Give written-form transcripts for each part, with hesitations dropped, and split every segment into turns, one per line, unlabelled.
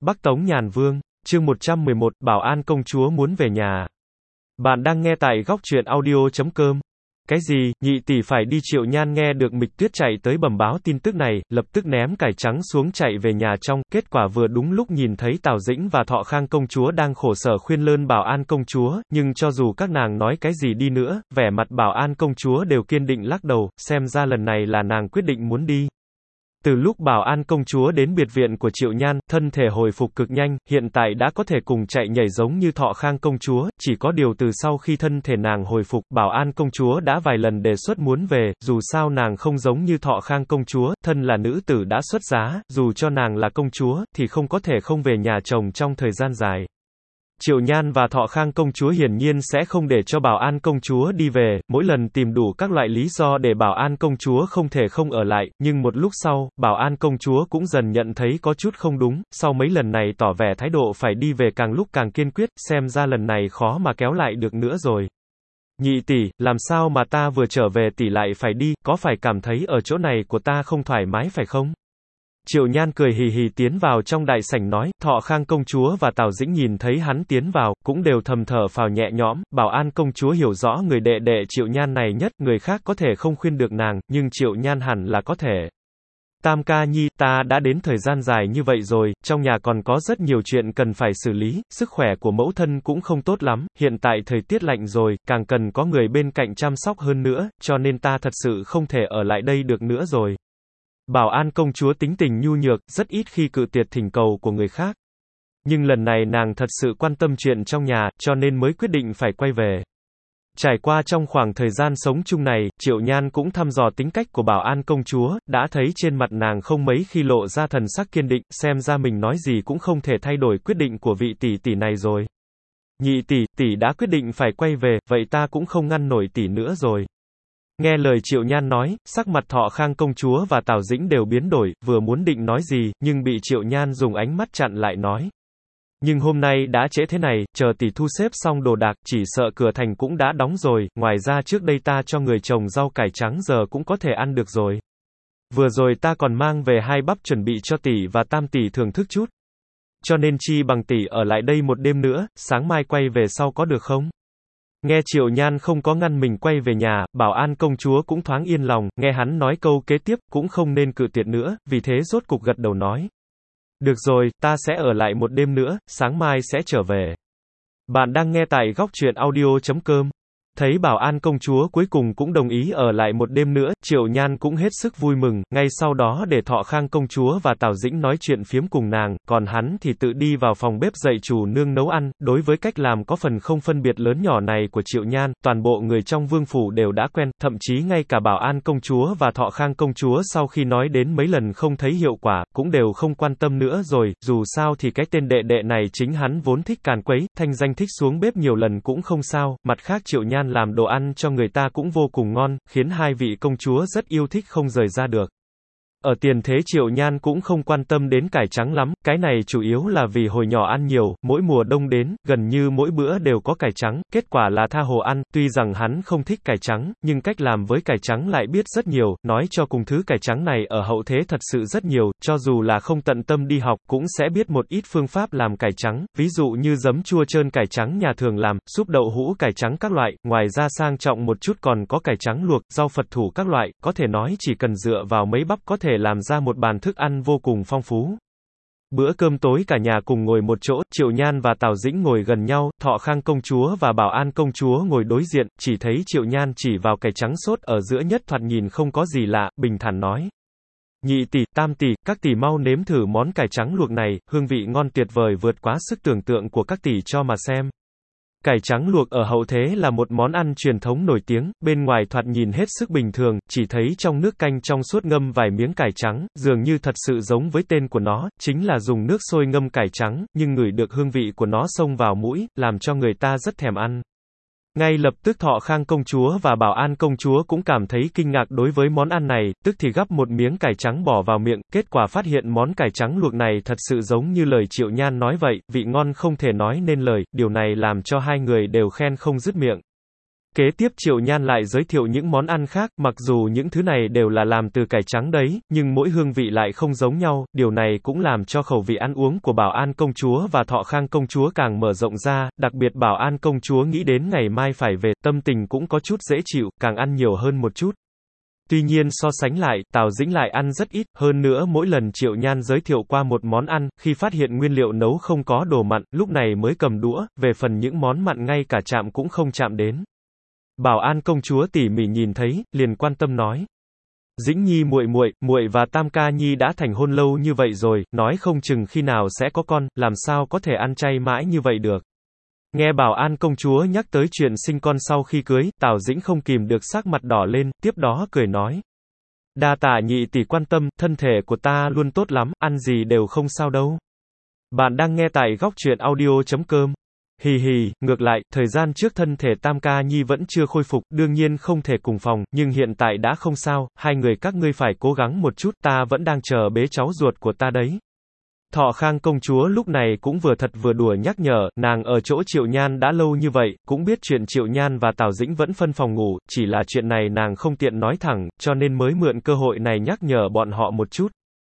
Bắc Tống Nhàn Vương, chương 111, Bảo An công chúa muốn về nhà. Bạn đang nghe tại góc truyện audio.com. Cái gì, nhị tỷ phải đi? Triệu Nhan nghe được Mịch Tuyết chạy tới bẩm báo tin tức này, lập tức ném cải trắng xuống chạy về nhà trong, kết quả vừa đúng lúc nhìn thấy Tào Dĩnh và Thọ Khang công chúa đang khổ sở khuyên lơn Bảo An công chúa, nhưng cho dù các nàng nói cái gì đi nữa, vẻ mặt Bảo An công chúa đều kiên định lắc đầu, xem ra lần này là nàng quyết định muốn đi. Từ lúc Bảo An công chúa đến biệt viện của Triệu Nhan, thân thể hồi phục cực nhanh, hiện tại đã có thể cùng chạy nhảy giống như Thọ Khang công chúa, chỉ có điều từ sau khi thân thể nàng hồi phục, Bảo An công chúa đã vài lần đề xuất muốn về, dù sao nàng không giống như Thọ Khang công chúa, thân là nữ tử đã xuất giá, dù cho nàng là công chúa, thì không có thể không về nhà chồng trong thời gian dài. Triệu Nhan và Thọ Khang công chúa hiển nhiên sẽ không để cho Bảo An công chúa đi về, mỗi lần tìm đủ các loại lý do để Bảo An công chúa không thể không ở lại, nhưng một lúc sau, Bảo An công chúa cũng dần nhận thấy có chút không đúng, sau mấy lần này tỏ vẻ thái độ phải đi về càng lúc càng kiên quyết, xem ra lần này khó mà kéo lại được nữa rồi. Nhị tỷ, làm sao mà ta vừa trở về tỷ lại phải đi, có phải cảm thấy ở chỗ này của ta không thoải mái phải không? Triệu Nhan cười hì hì tiến vào trong đại sảnh nói, Thọ Khang công chúa và Tào Dĩnh nhìn thấy hắn tiến vào, cũng đều thầm thở phào nhẹ nhõm, Bảo An công chúa hiểu rõ người đệ đệ Triệu Nhan này nhất, người khác có thể không khuyên được nàng, nhưng Triệu Nhan hẳn là có thể. Tam ca nhi, ta đã đến thời gian dài như vậy rồi, trong nhà còn có rất nhiều chuyện cần phải xử lý, sức khỏe của mẫu thân cũng không tốt lắm, hiện tại thời tiết lạnh rồi, càng cần có người bên cạnh chăm sóc hơn nữa, cho nên ta thật sự không thể ở lại đây được nữa rồi. Bảo An công chúa tính tình nhu nhược, rất ít khi cự tuyệt thỉnh cầu của người khác. Nhưng lần này nàng thật sự quan tâm chuyện trong nhà, cho nên mới quyết định phải quay về. Trải qua trong khoảng thời gian sống chung này, Triệu Nhan cũng thăm dò tính cách của Bảo An công chúa, đã thấy trên mặt nàng không mấy khi lộ ra thần sắc kiên định, xem ra mình nói gì cũng không thể thay đổi quyết định của vị tỷ tỷ này rồi. Nhị tỷ, tỷ đã quyết định phải quay về, vậy ta cũng không ngăn nổi tỷ nữa rồi. Nghe lời Triệu Nhan nói, sắc mặt Thọ Khang công chúa và Tào Dĩnh đều biến đổi, vừa muốn định nói gì, nhưng bị Triệu Nhan dùng ánh mắt chặn lại nói. Nhưng hôm nay đã trễ thế này, chờ tỷ thu xếp xong đồ đạc, chỉ sợ cửa thành cũng đã đóng rồi, ngoài ra trước đây ta cho người trồng rau cải trắng giờ cũng có thể ăn được rồi. Vừa rồi ta còn mang về 2 bắp chuẩn bị cho tỷ và tam tỷ thưởng thức chút. Cho nên chi bằng tỷ ở lại đây một đêm nữa, sáng mai quay về sau có được không? Nghe Triệu Nhan không có ngăn mình quay về nhà, Bảo An công chúa cũng thoáng yên lòng, nghe hắn nói câu kế tiếp, cũng không nên cự tuyệt nữa, vì thế rốt cục gật đầu nói. Được rồi, ta sẽ ở lại một đêm nữa, sáng mai sẽ trở về. Bạn đang nghe tại góc truyện audio.com. Thấy Bảo An công chúa cuối cùng cũng đồng ý ở lại một đêm nữa, Triệu Nhan cũng hết sức vui mừng, ngay sau đó để Thọ Khang công chúa và Tào Dĩnh nói chuyện phiếm cùng nàng, còn hắn thì tự đi vào phòng bếp dạy chủ nương nấu ăn. Đối với cách làm có phần không phân biệt lớn nhỏ này của Triệu Nhan, toàn bộ người trong vương phủ đều đã quen, thậm chí ngay cả Bảo An công chúa và Thọ Khang công chúa sau khi nói đến mấy lần không thấy hiệu quả, cũng đều không quan tâm nữa rồi, dù sao thì cái tên đệ đệ này chính hắn vốn thích càn quấy, thanh danh thích xuống bếp nhiều lần cũng không sao, mặt khác Triệu Nhan làm đồ ăn cho người ta cũng vô cùng ngon, khiến hai vị công chúa rất yêu thích không rời ra được. Ở tiền thế Triệu Nhan cũng không quan tâm đến cải trắng lắm, cái này chủ yếu là vì hồi nhỏ ăn nhiều, mỗi mùa đông đến, gần như mỗi bữa đều có cải trắng, kết quả là tha hồ ăn, tuy rằng hắn không thích cải trắng, nhưng cách làm với cải trắng lại biết rất nhiều, nói cho cùng thứ cải trắng này ở hậu thế thật sự rất nhiều, cho dù là không tận tâm đi học, cũng sẽ biết một ít phương pháp làm cải trắng, ví dụ như giấm chua trơn cải trắng nhà thường làm, súp đậu hũ cải trắng các loại, ngoài ra sang trọng một chút còn có cải trắng luộc, rau Phật thủ các loại, có thể nói chỉ cần dựa vào mấy bắp có thể làm ra một bàn thức ăn vô cùng phong phú. Bữa cơm tối cả nhà cùng ngồi một chỗ, Triệu Nhan và Tào Dĩnh ngồi gần nhau, Thọ Khang công chúa và Bảo An công chúa ngồi đối diện, chỉ thấy Triệu Nhan chỉ vào cải trắng sốt ở giữa nhất thoạt nhìn không có gì lạ, bình thản nói. Nhị tỷ, tam tỷ, các tỷ mau nếm thử món cải trắng luộc này, hương vị ngon tuyệt vời vượt quá sức tưởng tượng của các tỷ cho mà xem. Cải trắng luộc ở hậu thế là một món ăn truyền thống nổi tiếng, bên ngoài thoạt nhìn hết sức bình thường, chỉ thấy trong nước canh trong suốt ngâm vài miếng cải trắng, dường như thật sự giống với tên của nó, chính là dùng nước sôi ngâm cải trắng, nhưng ngửi được hương vị của nó xông vào mũi, làm cho người ta rất thèm ăn. Ngay lập tức Thọ Khang công chúa và Bảo An công chúa cũng cảm thấy kinh ngạc đối với món ăn này, tức thì gắp một miếng cải trắng bỏ vào miệng, kết quả phát hiện món cải trắng luộc này thật sự giống như lời Triệu Nhan nói vậy, vị ngon không thể nói nên lời, điều này làm cho hai người đều khen không dứt miệng. Kế tiếp Triệu Nhan lại giới thiệu những món ăn khác, mặc dù những thứ này đều là làm từ cải trắng đấy, nhưng mỗi hương vị lại không giống nhau, điều này cũng làm cho khẩu vị ăn uống của Bảo An công chúa và Thọ Khang công chúa càng mở rộng ra, đặc biệt Bảo An công chúa nghĩ đến ngày mai phải về, tâm tình cũng có chút dễ chịu, càng ăn nhiều hơn một chút. Tuy nhiên so sánh lại, Tào Dĩnh lại ăn rất ít, hơn nữa mỗi lần Triệu Nhan giới thiệu qua một món ăn, khi phát hiện nguyên liệu nấu không có đồ mặn, lúc này mới cầm đũa, về phần những món mặn ngay cả chạm cũng không chạm đến. Bảo An công chúa tỉ mỉ nhìn thấy, liền quan tâm nói: Dĩnh Nhi muội và Tam ca nhi đã thành hôn lâu như vậy rồi, nói không chừng khi nào sẽ có con, làm sao có thể ăn chay mãi như vậy được. Nghe Bảo An công chúa nhắc tới chuyện sinh con sau khi cưới, Tào Dĩnh không kìm được sắc mặt đỏ lên, tiếp đó cười nói: Đa tạ nhị tỷ quan tâm, thân thể của ta luôn tốt lắm, ăn gì đều không sao đâu. Bạn đang nghe tại góc truyện audio.com. Hì hì, ngược lại, thời gian trước thân thể Tam ca nhi vẫn chưa khôi phục, đương nhiên không thể cùng phòng, nhưng hiện tại đã không sao, hai người các ngươi phải cố gắng một chút, ta vẫn đang chờ bế cháu ruột của ta đấy. Thọ Khang công chúa lúc này cũng vừa thật vừa đùa nhắc nhở, nàng ở chỗ Triệu Nhan đã lâu như vậy, cũng biết chuyện Triệu Nhan và Tào Dĩnh vẫn phân phòng ngủ, chỉ là chuyện này nàng không tiện nói thẳng, cho nên mới mượn cơ hội này nhắc nhở bọn họ một chút.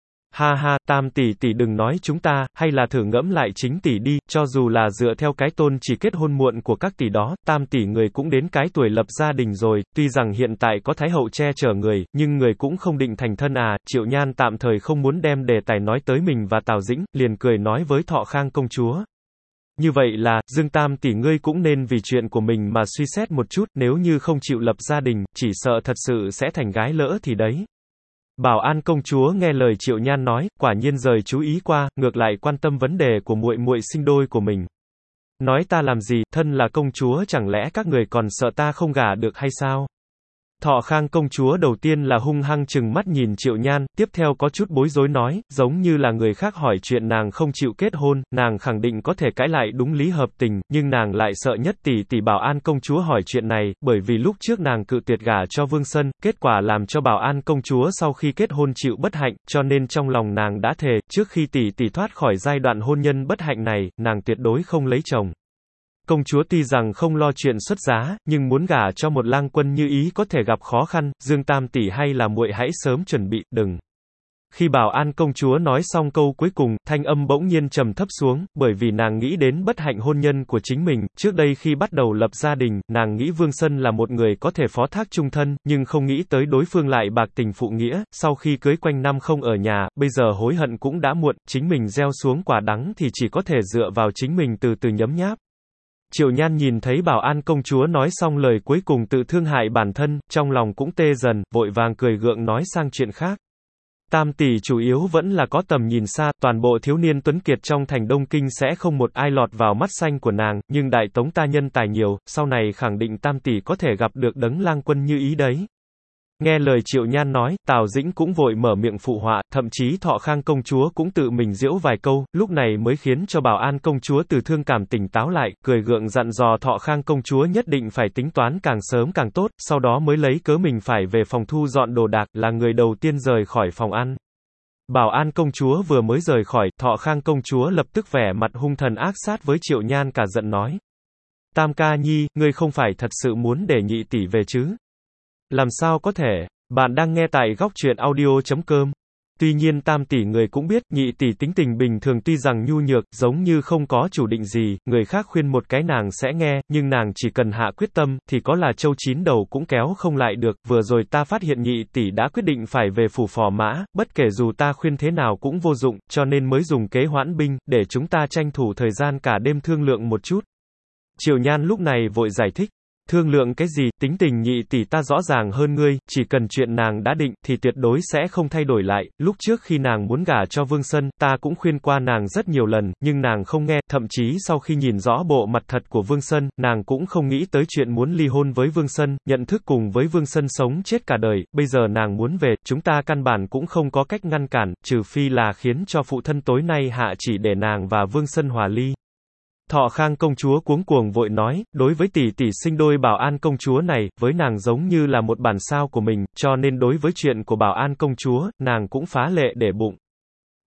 Ha ha, Tam tỷ tỷ đừng nói chúng ta, hay là thử ngẫm lại chính tỷ đi, cho dù là dựa theo cái tôn chỉ kết hôn muộn của các tỷ đó, Tam tỷ người cũng đến cái tuổi lập gia đình rồi, tuy rằng hiện tại có Thái hậu che chở người, nhưng người cũng không định thành thân à. Triệu Nhan tạm thời không muốn đem đề tài nói tới mình và Tào Dĩnh, liền cười nói với Thọ Khang công chúa. Như vậy là, Dương Tam tỷ ngươi cũng nên vì chuyện của mình mà suy xét một chút, nếu như không chịu lập gia đình, chỉ sợ thật sự sẽ thành gái lỡ thì đấy. Bảo An công chúa nghe lời Triệu Nhan nói, quả nhiên rời chú ý qua, ngược lại quan tâm vấn đề của muội sinh đôi của mình. Nói ta làm gì, thân là công chúa chẳng lẽ các người còn sợ ta không gả được hay sao? Thọ Khang công chúa đầu tiên là hung hăng chừng mắt nhìn Triệu Nhan, tiếp theo có chút bối rối nói, giống như là người khác hỏi chuyện nàng không chịu kết hôn, nàng khẳng định có thể cãi lại đúng lý hợp tình, nhưng nàng lại sợ nhất tỷ Bảo An công chúa hỏi chuyện này, bởi vì lúc trước nàng cự tuyệt gả cho Vương Sân, kết quả làm cho Bảo An công chúa sau khi kết hôn chịu bất hạnh, cho nên trong lòng nàng đã thề, trước khi tỷ thoát khỏi giai đoạn hôn nhân bất hạnh này, nàng tuyệt đối không lấy chồng. Công chúa tuy rằng không lo chuyện xuất giá, nhưng muốn gả cho một lang quân như ý có thể gặp khó khăn, Dương Tam tỷ hay là muội hãy sớm chuẩn bị, đừng. Khi Bảo An công chúa nói xong câu cuối cùng, thanh âm bỗng nhiên trầm thấp xuống, bởi vì nàng nghĩ đến bất hạnh hôn nhân của chính mình, trước đây khi bắt đầu lập gia đình, nàng nghĩ Vương Sân là một người có thể phó thác chung thân, nhưng không nghĩ tới đối phương lại bạc tình phụ nghĩa, sau khi cưới quanh năm không ở nhà, bây giờ hối hận cũng đã muộn, chính mình gieo xuống quả đắng thì chỉ có thể dựa vào chính mình từ từ nhấm nháp. Triệu Nhan nhìn thấy Bảo An công chúa nói xong lời cuối cùng tự thương hại bản thân, trong lòng cũng tê dần, vội vàng cười gượng nói sang chuyện khác. Tam tỷ chủ yếu vẫn là có tầm nhìn xa, toàn bộ thiếu niên tuấn kiệt trong thành Đông Kinh sẽ không một ai lọt vào mắt xanh của nàng, nhưng Đại Tống ta nhân tài nhiều, sau này khẳng định Tam tỷ có thể gặp được đấng lang quân như ý đấy. Nghe lời Triệu Nhan nói, Tào Dĩnh cũng vội mở miệng phụ họa, thậm chí Thọ Khang công chúa cũng tự mình giễu vài câu, lúc này mới khiến cho Bảo An công chúa từ thương cảm tỉnh táo lại, cười gượng dặn dò Thọ Khang công chúa nhất định phải tính toán càng sớm càng tốt, sau đó mới lấy cớ mình phải về phòng thu dọn đồ đạc, là người đầu tiên rời khỏi phòng ăn. Bảo An công chúa vừa mới rời khỏi, Thọ Khang công chúa lập tức vẻ mặt hung thần ác sát với Triệu Nhan cả giận nói. Tam ca nhi, ngươi không phải thật sự muốn để nhị tỷ về chứ? Làm sao có thể? Bạn đang nghe tại góc truyện audio.com. Tuy nhiên Tam tỷ người cũng biết, nhị tỷ tính tình bình thường tuy rằng nhu nhược, giống như không có chủ định gì, người khác khuyên một cái nàng sẽ nghe, nhưng nàng chỉ cần hạ quyết tâm, thì có là châu chín đầu cũng kéo không lại được. Vừa rồi ta phát hiện nhị tỷ đã quyết định phải về phủ Phò Mã, bất kể dù ta khuyên thế nào cũng vô dụng, cho nên mới dùng kế hoãn binh, để chúng ta tranh thủ thời gian cả đêm thương lượng một chút. Triệu Nhan lúc này vội giải thích. Thương lượng cái gì, tính tình nhị tỷ ta rõ ràng hơn ngươi, chỉ cần chuyện nàng đã định, thì tuyệt đối sẽ không thay đổi lại, lúc trước khi nàng muốn gả cho Vương Sân, ta cũng khuyên qua nàng rất nhiều lần, nhưng nàng không nghe, thậm chí sau khi nhìn rõ bộ mặt thật của Vương Sân, nàng cũng không nghĩ tới chuyện muốn ly hôn với Vương Sân, nhận thức cùng với Vương Sân sống chết cả đời, bây giờ nàng muốn về, chúng ta căn bản cũng không có cách ngăn cản, trừ phi là khiến cho phụ thân tối nay hạ chỉ để nàng và Vương Sân hòa ly. Thọ Khang công chúa cuống cuồng vội nói, đối với tỷ sinh đôi Bảo An công chúa này, với nàng giống như là một bản sao của mình, cho nên đối với chuyện của Bảo An công chúa, nàng cũng phá lệ để bụng.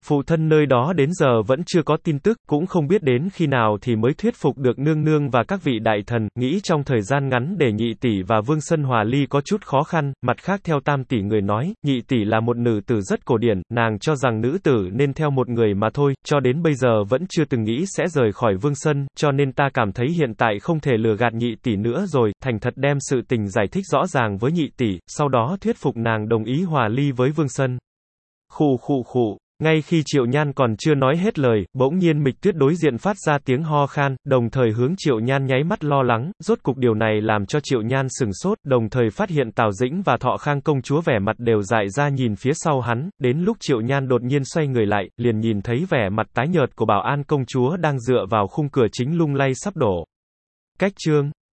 Phụ thân nơi đó đến giờ vẫn chưa có tin tức, cũng không biết đến khi nào thì mới thuyết phục được nương nương và các vị đại thần, nghĩ trong thời gian ngắn để nhị tỷ và Vương Sân hòa ly có chút khó khăn, mặt khác theo Tam tỷ người nói, nhị tỷ là một nữ tử rất cổ điển, nàng cho rằng nữ tử nên theo một người mà thôi, cho đến bây giờ vẫn chưa từng nghĩ sẽ rời khỏi Vương Sân, cho nên ta cảm thấy hiện tại không thể lừa gạt nhị tỷ nữa rồi, thành thật đem sự tình giải thích rõ ràng với nhị tỷ, sau đó thuyết phục nàng đồng ý hòa ly với Vương Sân. Khụ khụ khụ. Ngay khi Triệu Nhan còn chưa nói hết lời, bỗng nhiên Mịch Tuyết đối diện phát ra tiếng ho khan, đồng thời hướng Triệu Nhan nháy mắt lo lắng, rốt cục điều này làm cho Triệu Nhan sừng sốt, đồng thời phát hiện Tào Dĩnh và Thọ Khang công chúa vẻ mặt đều dại ra nhìn phía sau hắn, đến lúc Triệu Nhan đột nhiên xoay người lại, liền nhìn thấy vẻ mặt tái nhợt của Bảo An công chúa đang dựa vào khung cửa chính lung lay sắp đổ. Cách chương